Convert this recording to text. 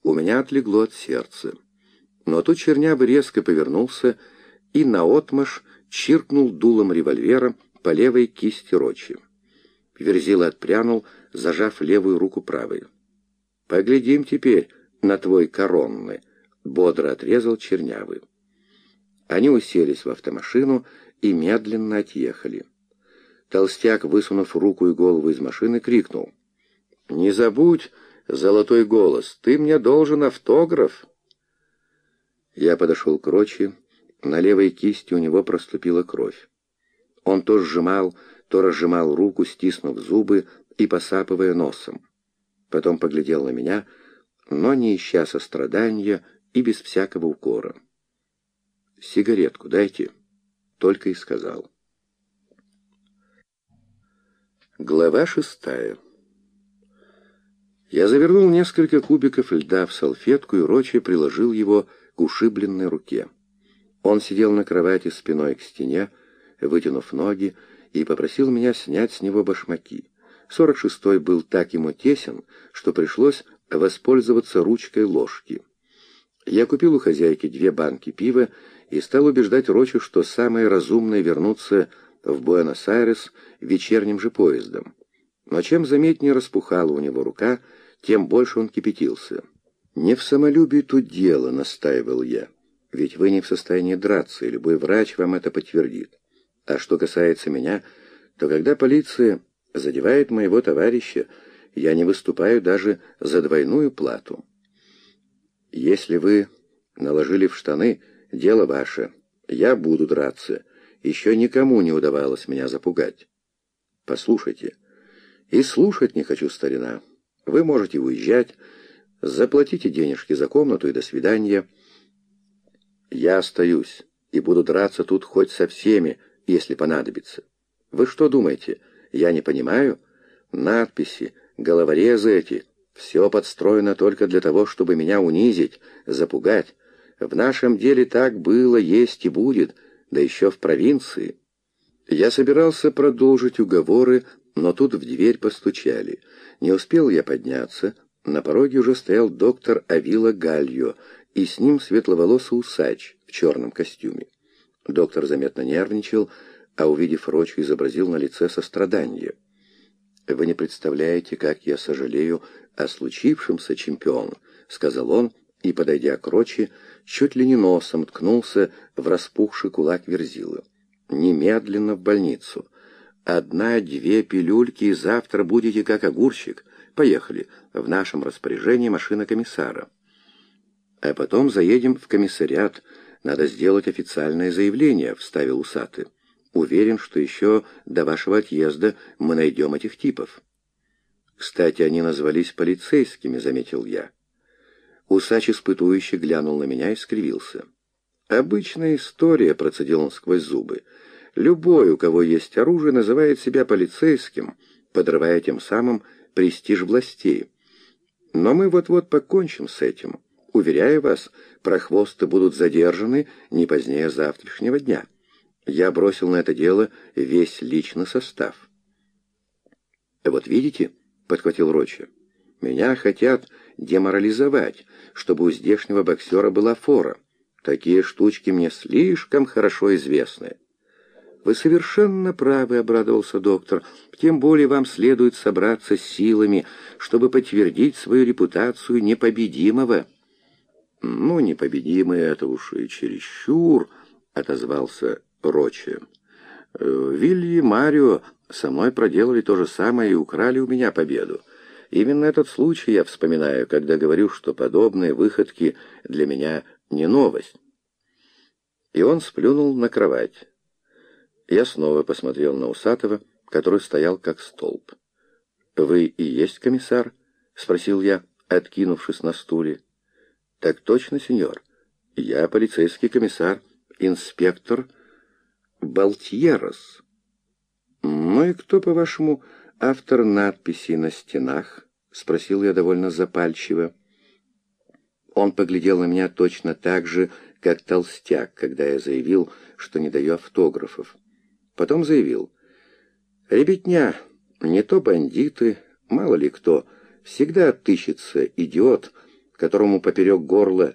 У меня отлегло от сердца. Но тут Чернявый резко повернулся и наотмашь чиркнул дулом револьвера по левой кисти Рочи. Верзила отпрянул, зажав левую руку правой. «Поглядим теперь на твой коронный», — бодро отрезал Чернявый. Они уселись в автомашину и медленно отъехали. Толстяк, высунув руку и голову из машины, крикнул: «Не забудь, золотой голос, ты мне должен автограф!» Я подошел к Рочи, на левой кисти у него проступила кровь. Он то сжимал, то разжимал руку, стиснув зубы и посапывая носом. Потом поглядел на меня, но не ища сострадания и без всякого укора. «Сигаретку дайте», — только и сказал. Глава 6. Я завернул несколько кубиков льда в салфетку, и Рочи приложил его к ушибленной руке. Он сидел на кровати спиной к стене, вытянув ноги, и попросил меня снять с него башмаки. 46-й был так ему тесен, что пришлось воспользоваться ручкой ложки. Я купил у хозяйки 2 банки пива и стал убеждать Рочи, что самое разумное вернуться в Буэнос-Айрес вечерним же поездом. Но чем заметнее распухала у него рука, тем больше он кипятился. «Не в самолюбии тут дело», — настаивал я. «Ведь вы не в состоянии драться, и любой врач вам это подтвердит. А что касается меня, то когда полиция задевает моего товарища, я не выступаю даже за двойную плату. Если вы наложили в штаны, дело ваше. Я буду драться. Еще никому не удавалось меня запугать. Послушайте. И слушать не хочу, старина. Вы можете уезжать, заплатите денежки за комнату и до свидания. Я остаюсь и буду драться тут хоть со всеми, если понадобится. Вы что думаете, я не понимаю? Надписи, головорезы эти, все подстроено только для того, чтобы меня унизить, запугать. В нашем деле так было, есть и будет, да еще в провинции. Я собирался продолжить уговоры, но тут в дверь постучали. Не успел я подняться, на пороге уже стоял доктор Авила Гальо, и с ним светловолосый усач в черном костюме. Доктор заметно нервничал, а, увидев Рочи, изобразил на лице сострадание. «Вы не представляете, как я сожалею о случившемся, чемпион», — сказал он, и, подойдя к Рочи, чуть ли не носом ткнулся в распухший кулак Верзилы. «Немедленно в больницу. 1-2 пилюльки, и завтра будете как огурчик. Поехали. В нашем распоряжении машина комиссара. А потом заедем в комиссариат. Надо сделать официальное заявление», — вставил усатый. «Уверен, что еще до вашего отъезда мы найдем этих типов». «Кстати, они назвались полицейскими», — заметил я. Усач испытующе глянул на меня и скривился. «Обычная история», — процедил он сквозь зубы. «Любой, у кого есть оружие, называет себя полицейским, подрывая тем самым престиж властей. Но мы вот-вот покончим с этим. Уверяю вас, прохвосты будут задержаны не позднее завтрашнего дня. Я бросил на это дело весь личный состав». «Вот видите», — подхватил Рочи, — «меня хотят деморализовать, чтобы у здешнего боксера была фора. Такие штучки мне слишком хорошо известны». «Вы совершенно правы», — обрадовался доктор. «Тем более вам следует собраться с силами, чтобы подтвердить свою репутацию непобедимого». «Ну, непобедимый — это уж и чересчур», — отозвался Рочи. «Вилли и Марио со мной проделали то же самое и украли у меня победу. Именно этот случай я вспоминаю, когда говорю, что подобные выходки для меня не новость». И он сплюнул на кровать. Я снова посмотрел на усатого, который стоял как столб. «Вы и есть комиссар?» — спросил я, откинувшись на стуле. «Так точно, сеньор. Я полицейский комиссар, инспектор Балтьерос». «Ну и кто, по-вашему, автор надписей на стенах?» — спросил я довольно запальчиво. Он поглядел на меня точно так же, как толстяк, когда я заявил, что не даю автографов. Потом заявил: «Ребятня, не то бандиты, мало ли кто, всегда отыщется идиот, которому поперек горла